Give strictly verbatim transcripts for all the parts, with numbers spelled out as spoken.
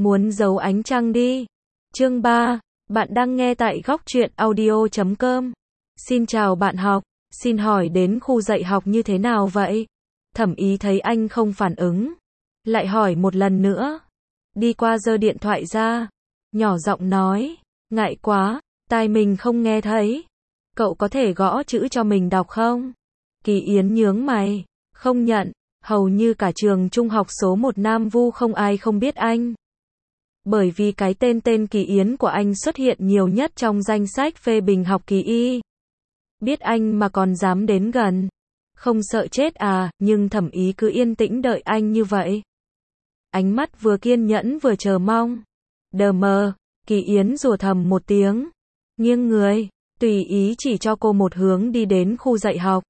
Muốn giấu ánh trăng đi. Chương ba. Bạn đang nghe tại góc truyện audio chấm com. Xin chào bạn học. Xin hỏi đến khu dạy học như thế nào vậy? Thẩm Ý thấy anh không phản ứng. Lại hỏi một lần nữa. Đi qua giơ điện thoại ra. Nhỏ giọng nói. Ngại quá, tai mình không nghe thấy. Cậu có thể gõ chữ cho mình đọc không? Kỳ Yến nhướng mày. Không nhận. Hầu như cả trường trung học số một Nam Vu không ai không biết anh. Bởi vì cái tên tên Kỳ Yến của anh xuất hiện nhiều nhất trong danh sách phê bình học kỳ y. Biết anh mà còn dám đến gần. Không sợ chết à, nhưng Thẩm Ý cứ yên tĩnh đợi anh như vậy. Ánh mắt vừa kiên nhẫn vừa chờ mong. Đờ mờ, Kỳ Yến rủa thầm một tiếng. Nghiêng người, tùy ý chỉ cho cô một hướng đi đến khu dạy học.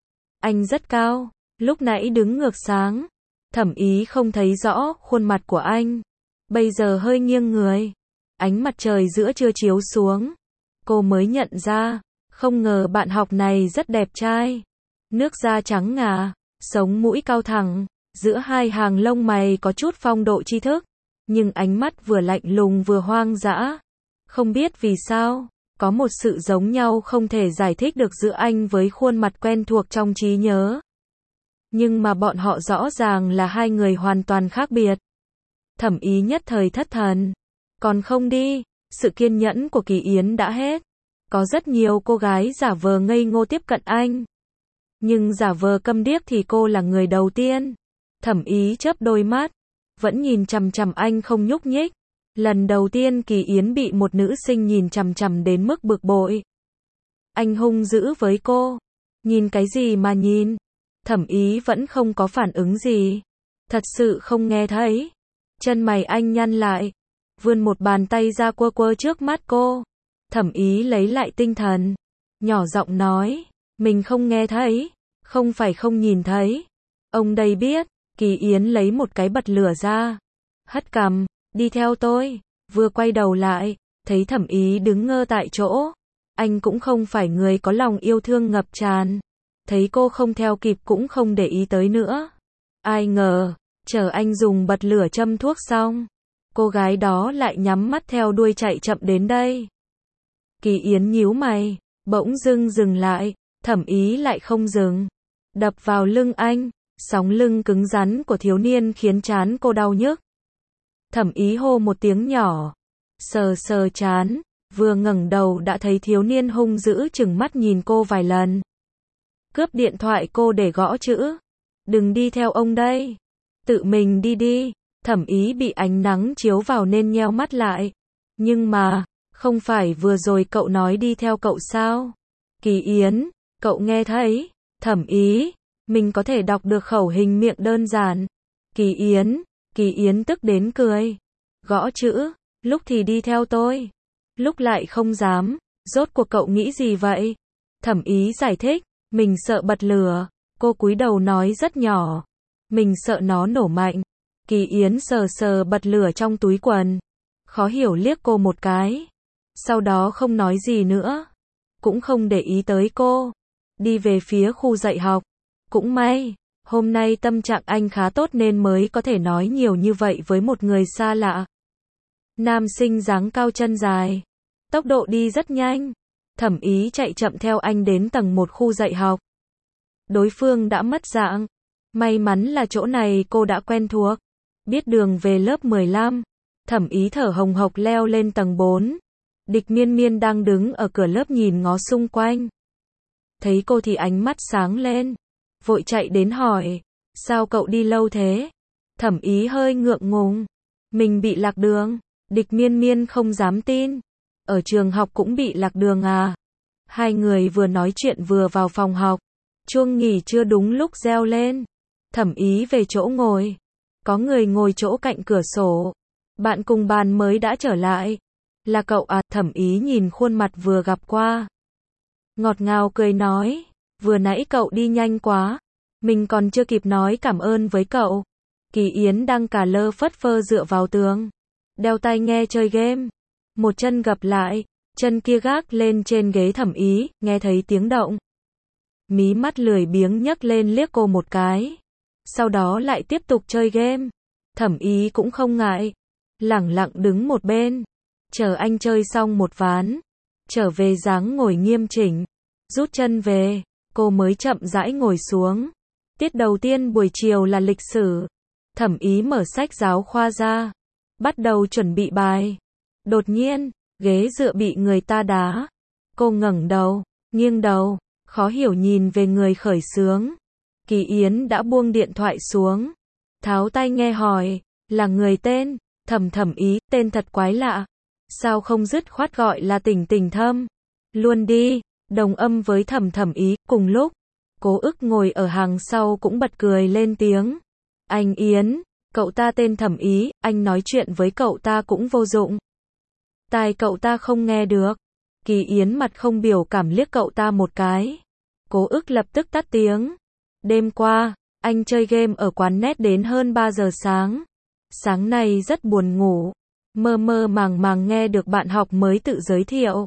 Anh rất cao, lúc nãy đứng ngược sáng. Thẩm Ý không thấy rõ khuôn mặt của anh. Bây giờ hơi nghiêng người. Ánh mặt trời giữa trưa chiếu xuống. Cô mới nhận ra, không ngờ bạn học này rất đẹp trai. Nước da trắng ngà, sống mũi cao thẳng, giữa hai hàng lông mày có chút phong độ tri thức, nhưng ánh mắt vừa lạnh lùng vừa hoang dã. Không biết vì sao, có một sự giống nhau không thể giải thích được giữa anh với khuôn mặt quen thuộc trong trí nhớ. Nhưng mà bọn họ rõ ràng là hai người hoàn toàn khác biệt. Thẩm Ý nhất thời thất thần. Còn không đi, sự kiên nhẫn của Kỳ Yến đã hết. Có rất nhiều cô gái giả vờ ngây ngô tiếp cận anh. Nhưng giả vờ câm điếc thì cô là người đầu tiên. Thẩm Ý chớp đôi mắt, vẫn nhìn chằm chằm anh không nhúc nhích. Lần đầu tiên Kỳ Yến bị một nữ sinh nhìn chằm chằm đến mức bực bội. Anh hung dữ với cô. Nhìn cái gì mà nhìn? Thẩm Ý vẫn không có phản ứng gì. Thật sự không nghe thấy. Chân mày anh nhăn lại, vươn một bàn tay ra quơ quơ trước mắt cô. Thẩm Ý lấy lại tinh thần, nhỏ giọng nói, mình không nghe thấy, không phải không nhìn thấy. Ông đây biết. Kỳ Yến lấy một cái bật lửa ra, hất cằm, đi theo tôi. Vừa quay đầu lại, thấy Thẩm Ý đứng ngơ tại chỗ. Anh cũng không phải người có lòng yêu thương ngập tràn. Thấy cô không theo kịp cũng không để ý tới nữa. Ai ngờ, chờ anh dùng bật lửa châm thuốc xong, cô gái đó lại nhắm mắt theo đuôi chạy chậm đến đây. Kỳ Yến nhíu mày, bỗng dưng dừng lại. Thẩm Ý lại không dừng, đập vào lưng anh. Sóng lưng cứng rắn của thiếu niên khiến trán cô đau nhức. Thẩm Ý hô một tiếng nhỏ, sờ sờ trán, vừa ngẩng đầu đã thấy thiếu niên hung dữ chừng mắt nhìn cô vài lần. Cướp điện thoại cô để gõ chữ. Đừng đi theo ông đây. Tự mình đi đi. Thẩm Ý bị ánh nắng chiếu vào nên nheo mắt lại. Nhưng mà, không phải vừa rồi cậu nói đi theo cậu sao? Kỳ Yến, cậu nghe thấy? Thẩm Ý, mình có thể đọc được khẩu hình miệng đơn giản. Kỳ Yến, Kỳ Yến tức đến cười. Gõ chữ, lúc thì đi theo tôi, lúc lại không dám. Rốt cuộc cậu nghĩ gì vậy? Thẩm Ý giải thích, mình sợ bật lửa. Cô cúi đầu nói rất nhỏ, mình sợ nó nổ mạnh. Kỳ Yến sờ sờ bật lửa trong túi quần, khó hiểu liếc cô một cái. Sau đó không nói gì nữa, cũng không để ý tới cô. Đi về phía khu dạy học. Cũng may, hôm nay tâm trạng anh khá tốt nên mới có thể nói nhiều như vậy với một người xa lạ. Nam sinh dáng cao chân dài, tốc độ đi rất nhanh. Thẩm Ý chạy chậm theo anh đến tầng một khu dạy học. Đối phương đã mất dạng. May mắn là chỗ này cô đã quen thuộc. Biết đường về lớp mười lăm. Thẩm Ý thở hồng hộc leo lên tầng bốn. Địch Miên Miên đang đứng ở cửa lớp nhìn ngó xung quanh. Thấy cô thì ánh mắt sáng lên, vội chạy đến hỏi, sao cậu đi lâu thế? Thẩm Ý hơi ngượng ngùng, mình bị lạc đường. Địch Miên Miên không dám tin, ở trường học cũng bị lạc đường à? Hai người vừa nói chuyện vừa vào phòng học. Chuông nghỉ trưa đúng lúc reo lên. Thẩm Ý về chỗ ngồi. Có người ngồi chỗ cạnh cửa sổ. Bạn cùng bàn mới đã trở lại. Là cậu à? Thẩm Ý nhìn khuôn mặt vừa gặp qua, ngọt ngào cười nói, vừa nãy cậu đi nhanh quá, mình còn chưa kịp nói cảm ơn với cậu. Kỳ Yến đang cà lơ phất phơ dựa vào tường, đeo tai nghe chơi game. Một chân gập lại, chân kia gác lên trên ghế Thẩm Ý, nghe thấy tiếng động. Mí mắt lười biếng nhấc lên liếc cô một cái. Sau đó lại tiếp tục chơi game. Thẩm Ý cũng không ngại. lẳng lặng đứng một bên, chờ anh chơi xong một ván, trở về dáng ngồi nghiêm chỉnh, rút chân về, cô mới chậm rãi ngồi xuống. Tiết đầu tiên buổi chiều là lịch sử. Thẩm Ý mở sách giáo khoa ra, bắt đầu chuẩn bị bài. Đột nhiên, ghế dựa bị người ta đá. Cô ngẩng đầu, nghiêng đầu, khó hiểu nhìn về người khởi xướng. Kỳ Yến đã buông điện thoại xuống, tháo tai nghe hỏi, là người tên Thẩm Thẩm Ý, tên thật quái lạ. Sao không dứt khoát gọi là Tình Tình Thâm luôn đi, đồng âm với Thẩm Thẩm Ý. Cùng lúc, Cố Ức ngồi ở hàng sau cũng bật cười lên tiếng. Anh Yến, cậu ta tên Thẩm Ý, anh nói chuyện với cậu ta cũng vô dụng. Tai cậu ta không nghe được. Kỳ Yến mặt không biểu cảm liếc cậu ta một cái. Cố Ức lập tức tắt tiếng. Đêm qua, anh chơi game ở quán net đến hơn ba giờ sáng. Sáng nay rất buồn ngủ. Mơ mơ màng màng nghe được bạn học mới tự giới thiệu.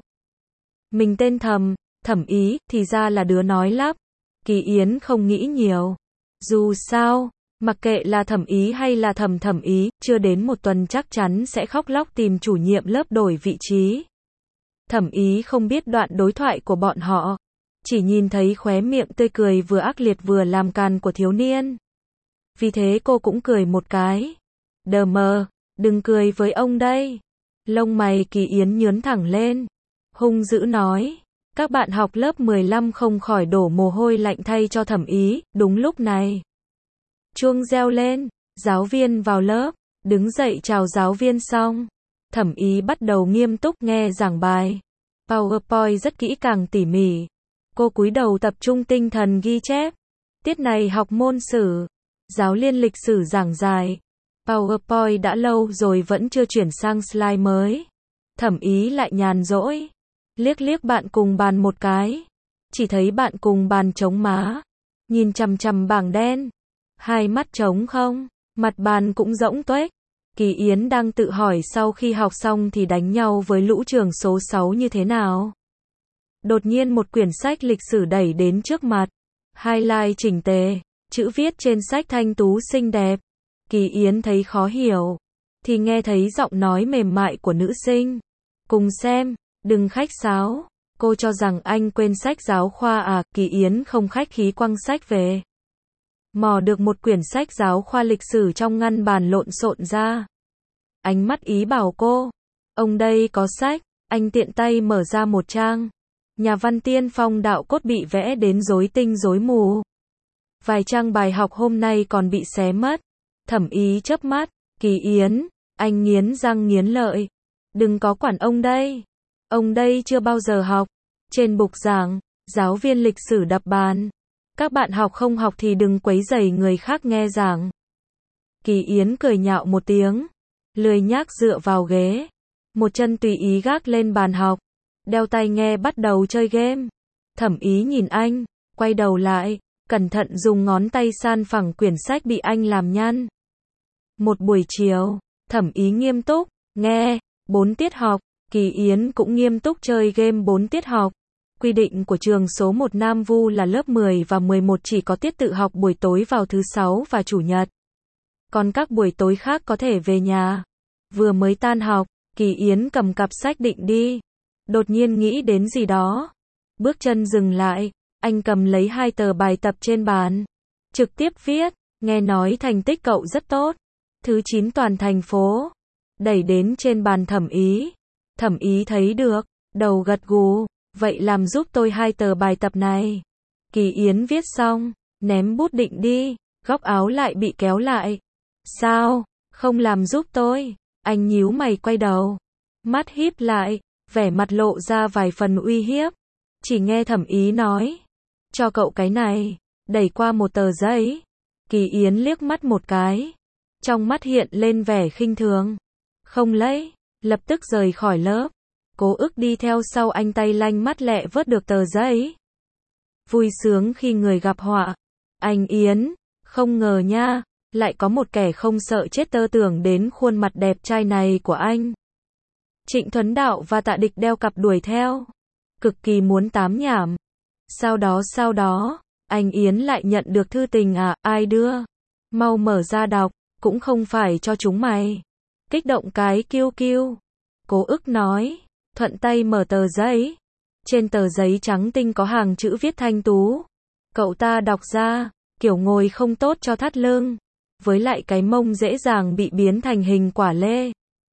Mình tên Thẩm, Thẩm Ý, thì ra là đứa nói lắp. Kỳ Yến không nghĩ nhiều. Dù sao, mặc kệ là Thẩm Ý hay là Thẩm Thẩm Ý, chưa đến một tuần chắc chắn sẽ khóc lóc tìm chủ nhiệm lớp đổi vị trí. Thẩm Ý không biết đoạn đối thoại của bọn họ, chỉ nhìn thấy khóe miệng tươi cười vừa ác liệt vừa làm càn của thiếu niên. Vì thế cô cũng cười một cái. Đờ mờ, đừng cười với ông đây. Lông mày Kỳ Yến nhướn thẳng lên, hung dữ nói. Các bạn học lớp mười lăm không khỏi đổ mồ hôi lạnh thay cho Thẩm Ý. Đúng lúc này, chuông reo lên, giáo viên vào lớp, đứng dậy chào giáo viên xong. Thẩm Ý bắt đầu nghiêm túc nghe giảng bài. PowerPoint rất kỹ càng tỉ mỉ. Cô cúi đầu tập trung tinh thần ghi chép. Tiết này học môn sử. Giáo liên lịch sử giảng dài. PowerPoint đã lâu rồi vẫn chưa chuyển sang slide mới. Thẩm Ý lại nhàn rỗi. Liếc liếc bạn cùng bàn một cái. Chỉ thấy bạn cùng bàn trống má. Nhìn chằm chằm bảng đen. Hai mắt trống không. Mặt bàn cũng rỗng tuếch. Kỳ Yến đang tự hỏi sau khi học xong thì đánh nhau với lũ trường số sáu như thế nào. Đột nhiên một quyển sách lịch sử đẩy đến trước mặt. Highlight chỉnh tề. Chữ viết trên sách thanh tú xinh đẹp. Kỳ Yến thấy khó hiểu. Thì nghe thấy giọng nói mềm mại của nữ sinh. Cùng xem, đừng khách sáo. Cô cho rằng anh quên sách giáo khoa à. Kỳ Yến không khách khí quăng sách về. Mò được một quyển sách giáo khoa lịch sử trong ngăn bàn lộn xộn ra. Ánh mắt ý bảo cô. Ông đây có sách. Anh tiện tay mở ra một trang. Nhà văn tiên phong đạo cốt bị vẽ đến rối tinh rối mù. Vài trang bài học hôm nay còn bị xé mất. Thẩm Ý chớp mắt. Kỳ Yến, anh nghiến răng nghiến lợi. Đừng có quản ông đây. Ông đây chưa bao giờ học. Trên bục giảng, giáo viên lịch sử đập bàn. Các bạn học không học thì đừng quấy rầy người khác nghe giảng. Kỳ Yến cười nhạo một tiếng. Lười nhác dựa vào ghế. Một chân tùy ý gác lên bàn học. Đeo tai nghe bắt đầu chơi game. Thẩm Ý nhìn anh, quay đầu lại, cẩn thận dùng ngón tay san phẳng quyển sách bị anh làm nhăn. Một buổi chiều, Thẩm Ý nghiêm túc, nghe, bốn tiết học. Kỳ Yến cũng nghiêm túc chơi game bốn tiết học. Quy định của trường số một Nam Vu là lớp mười và mười một chỉ có tiết tự học buổi tối vào thứ sáu và chủ nhật. Còn các buổi tối khác có thể về nhà. Vừa mới tan học, Kỳ Yến cầm cặp sách định đi. Đột nhiên nghĩ đến gì đó. Bước chân dừng lại, anh cầm lấy hai tờ bài tập trên bàn. Trực tiếp viết, nghe nói thành tích cậu rất tốt. Thứ chín toàn thành phố. Đẩy đến trên bàn Thẩm Ý. Thẩm Ý thấy được, đầu gật gù. Vậy làm giúp tôi hai tờ bài tập này. Kỳ Yến viết xong, ném bút định đi, góc áo lại bị kéo lại. Sao, không làm giúp tôi? Anh nhíu mày quay đầu. Mắt híp lại, vẻ mặt lộ ra vài phần uy hiếp. Chỉ nghe Thẩm Ý nói. Cho cậu cái này. Đẩy qua một tờ giấy. Kỳ Yến liếc mắt một cái. Trong mắt hiện lên vẻ khinh thường. Không lấy, lập tức rời khỏi lớp. Cố Ức đi theo sau anh tay lanh mắt lẹ vớt được tờ giấy. Vui sướng khi người gặp họa. Anh Yến, không ngờ nha, lại có một kẻ không sợ chết tơ tưởng đến khuôn mặt đẹp trai này của anh. Trịnh Thuấn Đạo và Tạ Địch đeo cặp đuổi theo. Cực kỳ muốn tám nhảm. Sau đó sau đó, anh Yến lại nhận được thư tình à, ai đưa? Mau mở ra đọc, cũng không phải cho chúng mày. Kích động cái kiêu kiêu. Cố ức nói, thuận tay mở tờ giấy. Trên tờ giấy trắng tinh có hàng chữ viết thanh tú. Cậu ta đọc ra, kiểu ngồi không tốt cho thắt lưng. Với lại cái mông dễ dàng bị biến thành hình quả lê.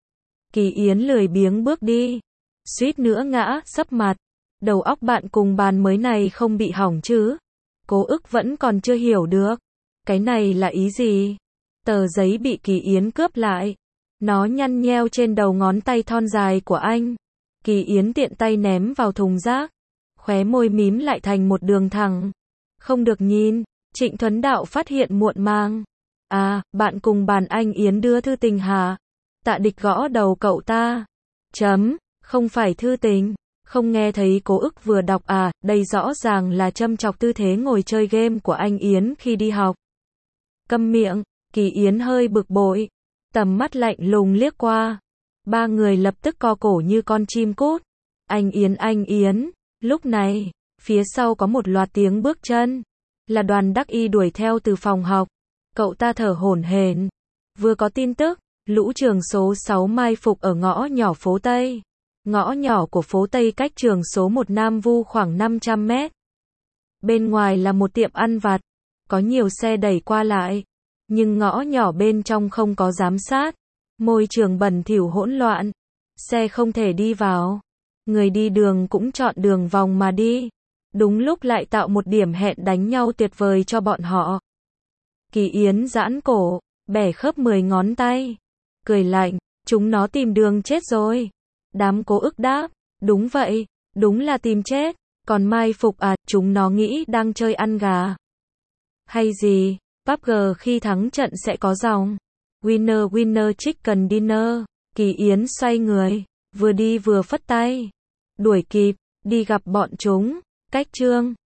Kỳ Yến lười biếng bước đi. Suýt nữa ngã, sấp mặt. Đầu óc bạn cùng bàn mới này không bị hỏng chứ? Cố ức vẫn còn chưa hiểu được. Cái này là ý gì? Tờ giấy bị Kỳ Yến cướp lại. Nó nhăn nheo trên đầu ngón tay thon dài của anh. Kỳ Yến tiện tay ném vào thùng rác. Khóe môi mím lại thành một đường thẳng. Không được nhìn. Trịnh Thuấn Đạo phát hiện muộn màng. À, bạn cùng bàn anh Yến đưa thư tình hả? Tạ Địch gõ đầu cậu ta. Chấm, không phải thư tình. Không nghe thấy Cố ức vừa đọc à, đây rõ ràng là châm chọc tư thế ngồi chơi game của anh Yến khi đi học. Câm miệng, Kỳ Yến hơi bực bội. Tầm mắt lạnh lùng liếc qua. Ba người lập tức co cổ như con chim cút. Anh Yến, anh Yến. Lúc này, phía sau có một loạt tiếng bước chân. Là Đoàn Đắc Y đuổi theo từ phòng học. Cậu ta thở hổn hển. Vừa có tin tức, lũ trường số sáu mai phục ở ngõ nhỏ phố Tây. Ngõ nhỏ của phố Tây cách trường số một Nam Vu khoảng năm trăm mét. Bên ngoài là một tiệm ăn vặt. Có nhiều xe đẩy qua lại. Nhưng ngõ nhỏ bên trong không có giám sát. Môi trường bẩn thỉu hỗn loạn. Xe không thể đi vào. Người đi đường cũng chọn đường vòng mà đi. Đúng lúc lại tạo một điểm hẹn đánh nhau tuyệt vời cho bọn họ. Kỳ Yến giãn cổ, bẻ khớp mười ngón tay. Cười lạnh, chúng nó tìm đường chết rồi. Đám Cố ức đáp, đúng vậy, đúng là tìm chết. Còn mai phục à, chúng nó nghĩ đang chơi ăn gà. Hay gì, pê u bê giê khi thắng trận sẽ có dòng. Winner winner chicken dinner. Kỳ Yến xoay người, vừa đi vừa phất tay. Đuổi kịp, đi gặp bọn chúng. Cách chương